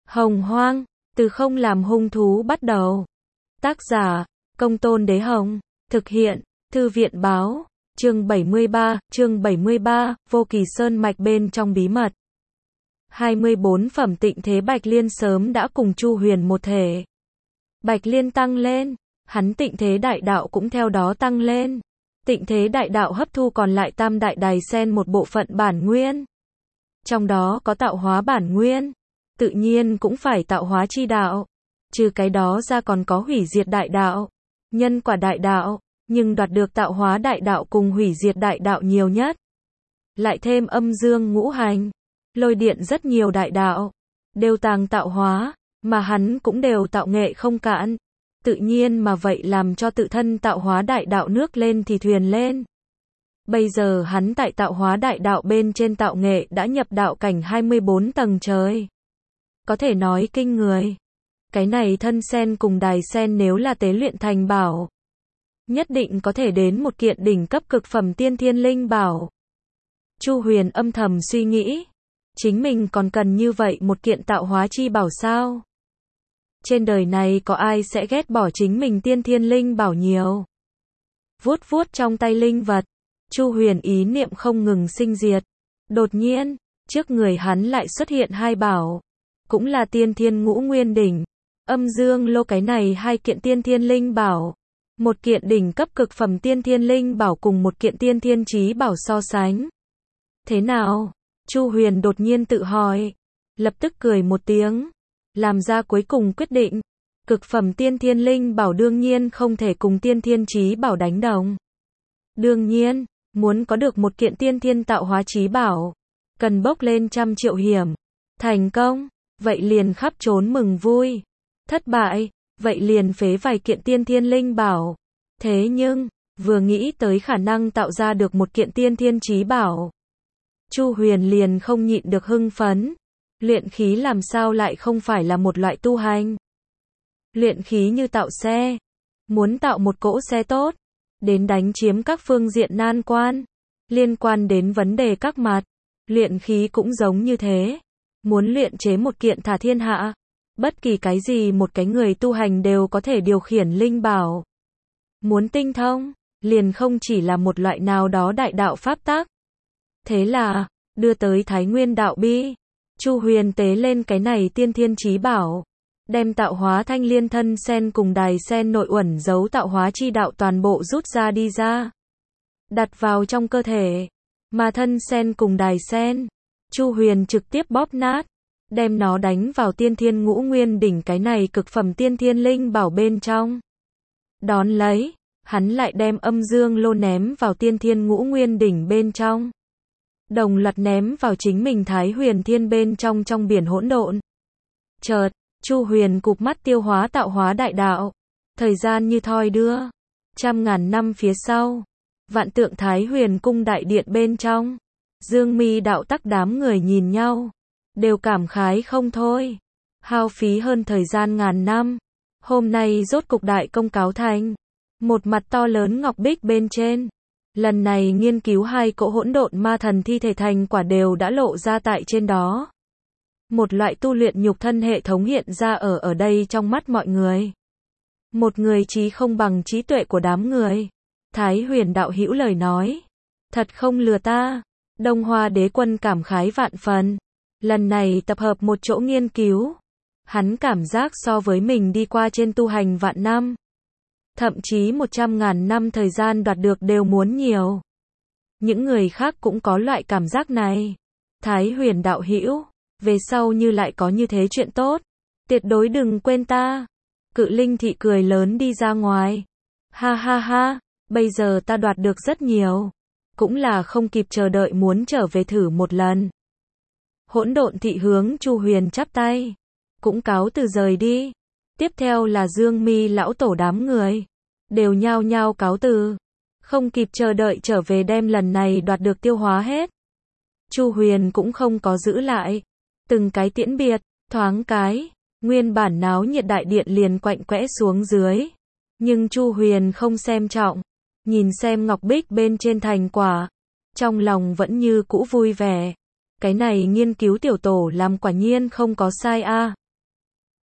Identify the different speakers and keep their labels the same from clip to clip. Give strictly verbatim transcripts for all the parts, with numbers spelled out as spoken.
Speaker 1: Hồng Hoang, từ không làm hung thú bắt đầu. Tác giả, Công Tôn Đế Hồng. Thực hiện, Thư viện Báo. Chương bảy mươi ba, chương bảy mươi ba, Vô Kỳ Sơn mạch bên trong bí mật. hai mươi bốn phẩm tịnh thế Bạch Liên sớm đã cùng Chu Huyền một thể. Bạch Liên tăng lên, hắn tịnh thế đại đạo cũng theo đó tăng lên. Tịnh thế đại đạo hấp thu còn lại tam đại đài sen một bộ phận bản nguyên. Trong đó có tạo hóa bản nguyên, tự nhiên cũng phải tạo hóa chi đạo. Trừ cái đó ra còn có hủy diệt đại đạo, nhân quả đại đạo, nhưng đoạt được tạo hóa đại đạo cùng hủy diệt đại đạo nhiều nhất. Lại thêm âm dương ngũ hành, lôi điện rất nhiều đại đạo, đều tàng tạo hóa, mà hắn cũng đều tạo nghệ không cạn. Tự nhiên mà vậy làm cho tự thân tạo hóa đại đạo nước lên thì thuyền lên. Bây giờ hắn tại tạo hóa đại đạo bên trên tạo nghệ đã nhập đạo cảnh hai mươi bốn tầng trời. Có thể nói kinh người. Cái này thân sen cùng đài sen nếu là tế luyện thành bảo, nhất định có thể đến một kiện đỉnh cấp cực phẩm tiên thiên linh bảo. Chu Huyền âm thầm suy nghĩ, chính mình còn cần như vậy một kiện tạo hóa chi bảo sao? Trên đời này có ai sẽ ghét bỏ chính mình tiên thiên linh bảo nhiều? Vuốt vuốt trong tay linh vật, Chu Huyền ý niệm không ngừng sinh diệt. Đột nhiên, trước người hắn lại xuất hiện hai bảo, cũng là tiên thiên ngũ nguyên đỉnh, âm dương lô. Cái này hai kiện tiên thiên linh bảo, một kiện đỉnh cấp cực phẩm tiên thiên linh bảo cùng một kiện tiên thiên chí bảo so sánh. Thế nào? Chu Huyền đột nhiên tự hỏi, lập tức cười một tiếng, làm ra cuối cùng quyết định. Cực phẩm tiên thiên linh bảo đương nhiên không thể cùng tiên thiên chí bảo đánh đồng. Đương nhiên, muốn có được một kiện tiên thiên tạo hóa chí bảo, cần bốc lên trăm triệu hiểm. Thành công, vậy liền khắp trốn mừng vui. Thất bại, vậy liền phế vài kiện tiên thiên linh bảo. Thế nhưng, vừa nghĩ tới khả năng tạo ra được một kiện tiên thiên chí bảo, Chu Huyền liền không nhịn được hưng phấn. Luyện khí làm sao lại không phải là một loại tu hành? Luyện khí như tạo xe, muốn tạo một cỗ xe tốt, đến đánh chiếm các phương diện nan quan, liên quan đến vấn đề các mặt. Luyện khí cũng giống như thế, muốn luyện chế một kiện thả thiên hạ, bất kỳ cái gì một cái người tu hành đều có thể điều khiển linh bảo. Muốn tinh thông, liền không chỉ là một loại nào đó đại đạo pháp tắc. Thế là, đưa tới Thái Nguyên đạo bi, Chu Huyền tế lên cái này tiên thiên chí bảo, đem tạo hóa thanh liên thân sen cùng đài sen nội uẩn giấu tạo hóa chi đạo toàn bộ rút ra đi ra, đặt vào trong cơ thể. Mà thân sen cùng đài sen, Chu Huyền trực tiếp bóp nát, đem nó đánh vào tiên thiên ngũ nguyên đỉnh cái này cực phẩm tiên thiên linh bảo bên trong. Đón lấy, hắn lại đem âm dương lô ném vào tiên thiên ngũ nguyên đỉnh bên trong, đồng loạt ném vào chính mình Thái Huyền Thiên bên trong trong biển hỗn độn. Chợt, Chu Huyền cụp mắt tiêu hóa tạo hóa đại đạo. Thời gian như thoi đưa, trăm ngàn năm phía sau, vạn tượng Thái Huyền cung đại điện bên trong, Dương Mi đạo tắc đám người nhìn nhau, đều cảm khái không thôi. Hao phí hơn thời gian ngàn năm, hôm nay rốt cục đại công cáo thành. Một mặt to lớn ngọc bích bên trên, lần này nghiên cứu hai cỗ hỗn độn ma thần thi thể thành quả đều đã lộ ra tại trên đó. Một loại tu luyện nhục thân hệ thống hiện ra ở ở đây trong mắt mọi người. Một người trí không bằng trí tuệ của đám người. Thái Huyền đạo hữu lời nói, thật không lừa ta. Đông Hoa đế quân cảm khái vạn phần. Lần này tập hợp một chỗ nghiên cứu, hắn cảm giác so với mình đi qua trên tu hành vạn năm, thậm chí một trăm ngàn năm thời gian đoạt được đều muốn nhiều. Những người khác cũng có loại cảm giác này. Thái Huyền đạo hữu, về sau như lại có như thế chuyện tốt, tuyệt đối đừng quên ta. Cự linh thị cười lớn đi ra ngoài. Ha ha ha, bây giờ ta đoạt được rất nhiều, cũng là không kịp chờ đợi muốn trở về thử một lần. Hỗn độn thị hướng Chu Huyền chắp tay, cũng cáo từ rời đi. Tiếp theo là Dương Mi lão tổ đám người, đều nhao nhao cáo từ, không kịp chờ đợi trở về đem lần này đoạt được tiêu hóa hết. Chu Huyền cũng không có giữ lại, từng cái tiễn biệt. Thoáng cái, nguyên bản náo nhiệt đại điện liền quạnh quẽ xuống dưới. Nhưng Chu Huyền không xem trọng, nhìn xem ngọc bích bên trên thành quả, trong lòng vẫn như cũ vui vẻ. Cái này nghiên cứu tiểu tổ làm quả nhiên không có sai a.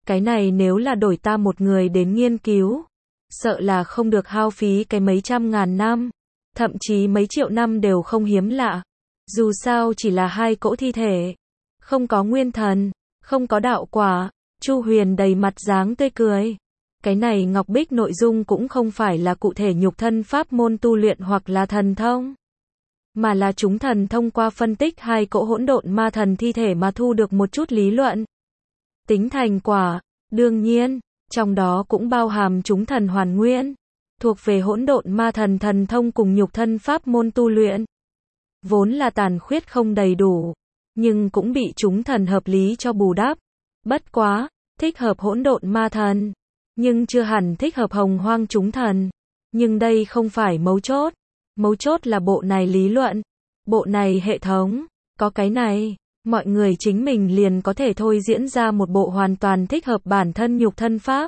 Speaker 1: Cái này nếu là đổi ta một người đến nghiên cứu, sợ là không được hao phí cái mấy trăm ngàn năm, thậm chí mấy triệu năm đều không hiếm lạ. Dù sao chỉ là hai cỗ thi thể, không có nguyên thần, không có đạo quả. Chu Huyền đầy mặt dáng tươi cười. Cái này ngọc bích nội dung cũng không phải là cụ thể nhục thân pháp môn tu luyện hoặc là thần thông, mà là chúng thần thông qua phân tích hai cỗ hỗn độn ma thần thi thể mà thu được một chút lý luận. Tính thành quả, đương nhiên, trong đó cũng bao hàm chúng thần hoàn nguyên, thuộc về hỗn độn ma thần thần thông cùng nhục thân pháp môn tu luyện. Vốn là tàn khuyết không đầy đủ, nhưng cũng bị chúng thần hợp lý cho bù đắp. Bất quá, thích hợp hỗn độn ma thần, nhưng chưa hẳn thích hợp hồng hoang chúng thần. Nhưng đây không phải mấu chốt. Mấu chốt là bộ này lý luận, bộ này hệ thống. Có cái này, mọi người chính mình liền có thể thôi diễn ra một bộ hoàn toàn thích hợp bản thân nhục thân pháp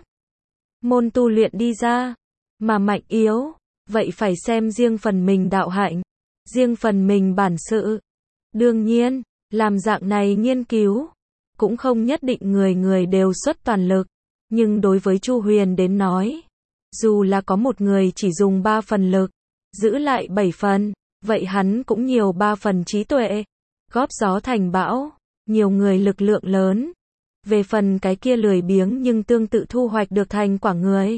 Speaker 1: môn tu luyện đi ra. Mà mạnh yếu, vậy phải xem riêng phần mình đạo hạnh, riêng phần mình bản sự. Đương nhiên, làm dạng này nghiên cứu, cũng không nhất định người người đều xuất toàn lực. Nhưng đối với Chu Huyền đến nói, dù là có một người chỉ dùng ba phần lực, giữ lại bảy phần, vậy hắn cũng nhiều ba phần trí tuệ. Góp gió thành bão, nhiều người lực lượng lớn. Về phần cái kia lười biếng nhưng tương tự thu hoạch được thành quả người.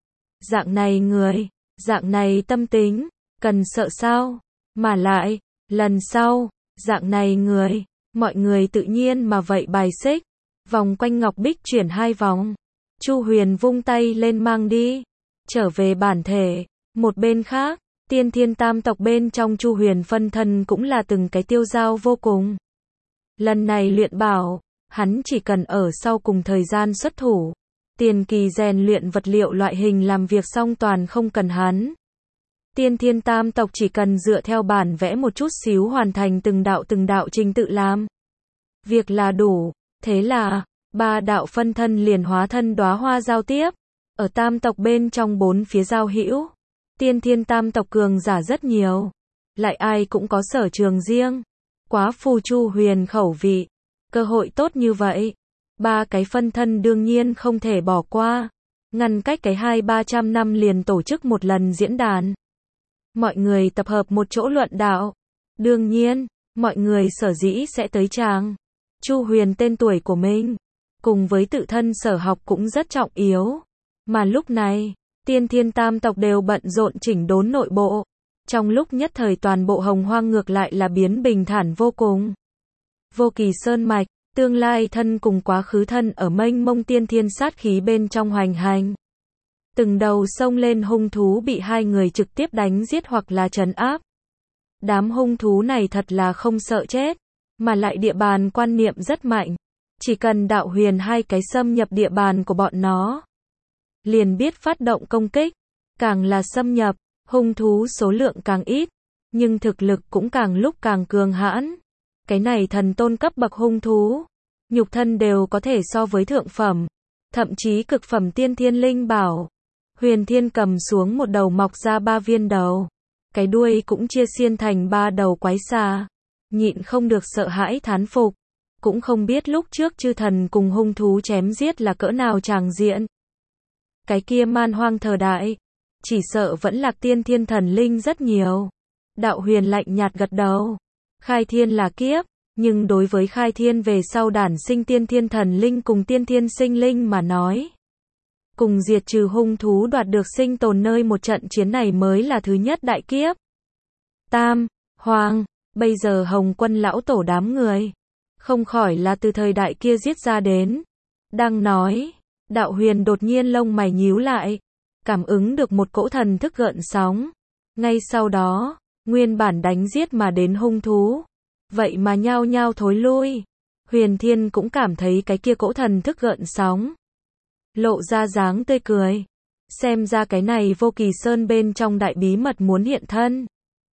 Speaker 1: Dạng này người, dạng này tâm tính, cần sợ sao? Mà lại, lần sau, dạng này người, mọi người tự nhiên mà vậy bài xích. Vòng quanh ngọc bích chuyển hai vòng. Chu Huyền vung tay lên mang đi. Trở về bản thể. Một bên khác, tiên thiên tam tộc bên trong Chu Huyền phân thân cũng là từng cái tiêu dao vô cùng. Lần này luyện bảo, hắn chỉ cần ở sau cùng thời gian xuất thủ. Tiền kỳ rèn luyện vật liệu loại hình làm việc xong toàn không cần hắn. Tiên thiên tam tộc chỉ cần dựa theo bản vẽ một chút xíu hoàn thành từng đạo từng đạo trình tự làm việc là đủ. Thế là, ba đạo phân thân liền hóa thân đóa hoa giao tiếp. Ở tam tộc bên trong bốn phía giao hữu, tiên thiên tam tộc cường giả rất nhiều. Lại ai cũng có sở trường riêng. Quá phù Chu Huyền khẩu vị. Cơ hội tốt như vậy, ba cái phân thân đương nhiên không thể bỏ qua. Ngăn cách cái hai ba trăm năm liền tổ chức một lần diễn đàn. Mọi người tập hợp một chỗ luận đạo. Đương nhiên, mọi người sở dĩ sẽ tới chàng Chu Huyền tên tuổi của mình, cùng với tự thân sở học cũng rất trọng yếu. Mà lúc này, tiên thiên tam tộc đều bận rộn chỉnh đốn nội bộ. Trong lúc nhất thời toàn bộ hồng hoang ngược lại là biến bình thản vô cùng. Vô Kỳ Sơn Mạch, tương lai thân cùng quá khứ thân ở mênh mông tiên thiên sát khí bên trong hoành hành. Từng đầu sông lên hung thú bị hai người trực tiếp đánh giết hoặc là trấn áp. Đám hung thú này thật là không sợ chết, mà lại địa bàn quan niệm rất mạnh. Chỉ cần đạo huyền hai cái xâm nhập địa bàn của bọn nó, liền biết phát động công kích. Càng là xâm nhập, hung thú số lượng càng ít, nhưng thực lực cũng càng lúc càng cường hãn. Cái này thần tôn cấp bậc hung thú, nhục thân đều có thể so với thượng phẩm, thậm chí cực phẩm tiên thiên linh bảo. Huyền Thiên cầm xuống một đầu mọc ra ba viên đầu, cái đuôi cũng chia xiên thành ba đầu quái xà, nhịn không được sợ hãi thán phục, cũng không biết lúc trước chư thần cùng hung thú chém giết là cỡ nào tràng diện. Cái kia man hoang thời đại, chỉ sợ vẫn lạc tiên thiên thần linh rất nhiều. Đạo Huyền lạnh nhạt gật đầu. Khai thiên là kiếp, nhưng đối với khai thiên về sau đản sinh tiên thiên thần linh cùng tiên thiên sinh linh mà nói, cùng diệt trừ hung thú đoạt được sinh tồn nơi một trận chiến này mới là thứ nhất đại kiếp. Tam, Hoàng, bây giờ Hồng Quân lão tổ đám người, không khỏi là từ thời đại kia giết ra đến. Đang nói, Đạo Huyền đột nhiên lông mày nhíu lại, cảm ứng được một cỗ thần thức gợn sóng. Ngay sau đó, nguyên bản đánh giết mà đến hung thú, vậy mà nhao nhao thối lui. Huyền Thiên cũng cảm thấy cái kia cỗ thần thức gợn sóng, lộ ra dáng tươi cười. Xem ra cái này Vô Kỳ Sơn bên trong đại bí mật muốn hiện thân.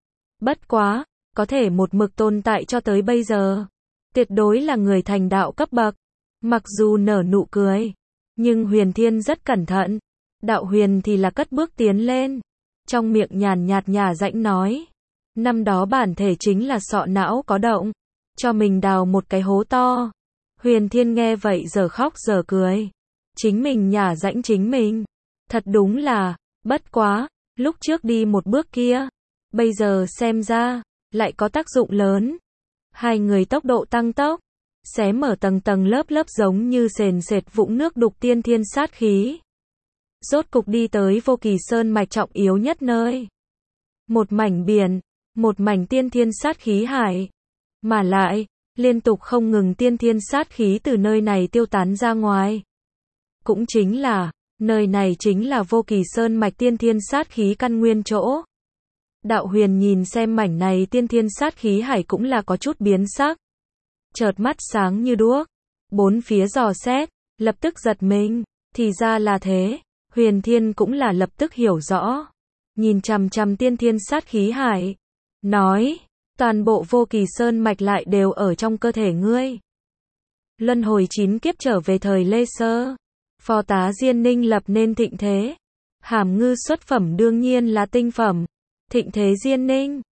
Speaker 1: Bất quá, có thể một mực tồn tại cho tới bây giờ, tuyệt đối là người thành đạo cấp bậc. Mặc dù nở nụ cười, nhưng Huyền Thiên rất cẩn thận. Đạo Huyền thì là cất bước tiến lên, trong miệng nhàn nhạt nhả rãnh nói, năm đó bản thể chính là sọ não có động, cho mình đào một cái hố to. Huyền Thiên nghe vậy giờ khóc giờ cười, chính mình nhả rãnh chính mình. Thật đúng là, bất quá, lúc trước đi một bước kia, bây giờ xem ra, lại có tác dụng lớn. Hai người tốc độ tăng tốc, xé mở tầng tầng lớp lớp giống như sền sệt vũng nước đục tiên thiên sát khí. Rốt cục đi tới Vô Kỳ Sơn mạch trọng yếu nhất nơi. Một mảnh biển, một mảnh tiên thiên sát khí hải. Mà lại, liên tục không ngừng tiên thiên sát khí từ nơi này tiêu tán ra ngoài. Cũng chính là, nơi này chính là Vô Kỳ Sơn mạch tiên thiên sát khí căn nguyên chỗ. Đạo Huyền nhìn xem mảnh này tiên thiên sát khí hải cũng là có chút biến sắc. Chợt mắt sáng như đuốc, bốn phía dò xét, lập tức giật mình, thì ra là thế. Huyền Thiên cũng là lập tức hiểu rõ, nhìn chằm chằm tiên thiên sát khí hải, nói, toàn bộ Vô Kỳ Sơn mạch lại đều ở trong cơ thể ngươi. Luân hồi chín kiếp trở về thời Lê Sơ, phó tá Diên Ninh lập nên thịnh thế. Hàm Ngư xuất phẩm đương nhiên là tinh phẩm. Thịnh thế Diên Ninh,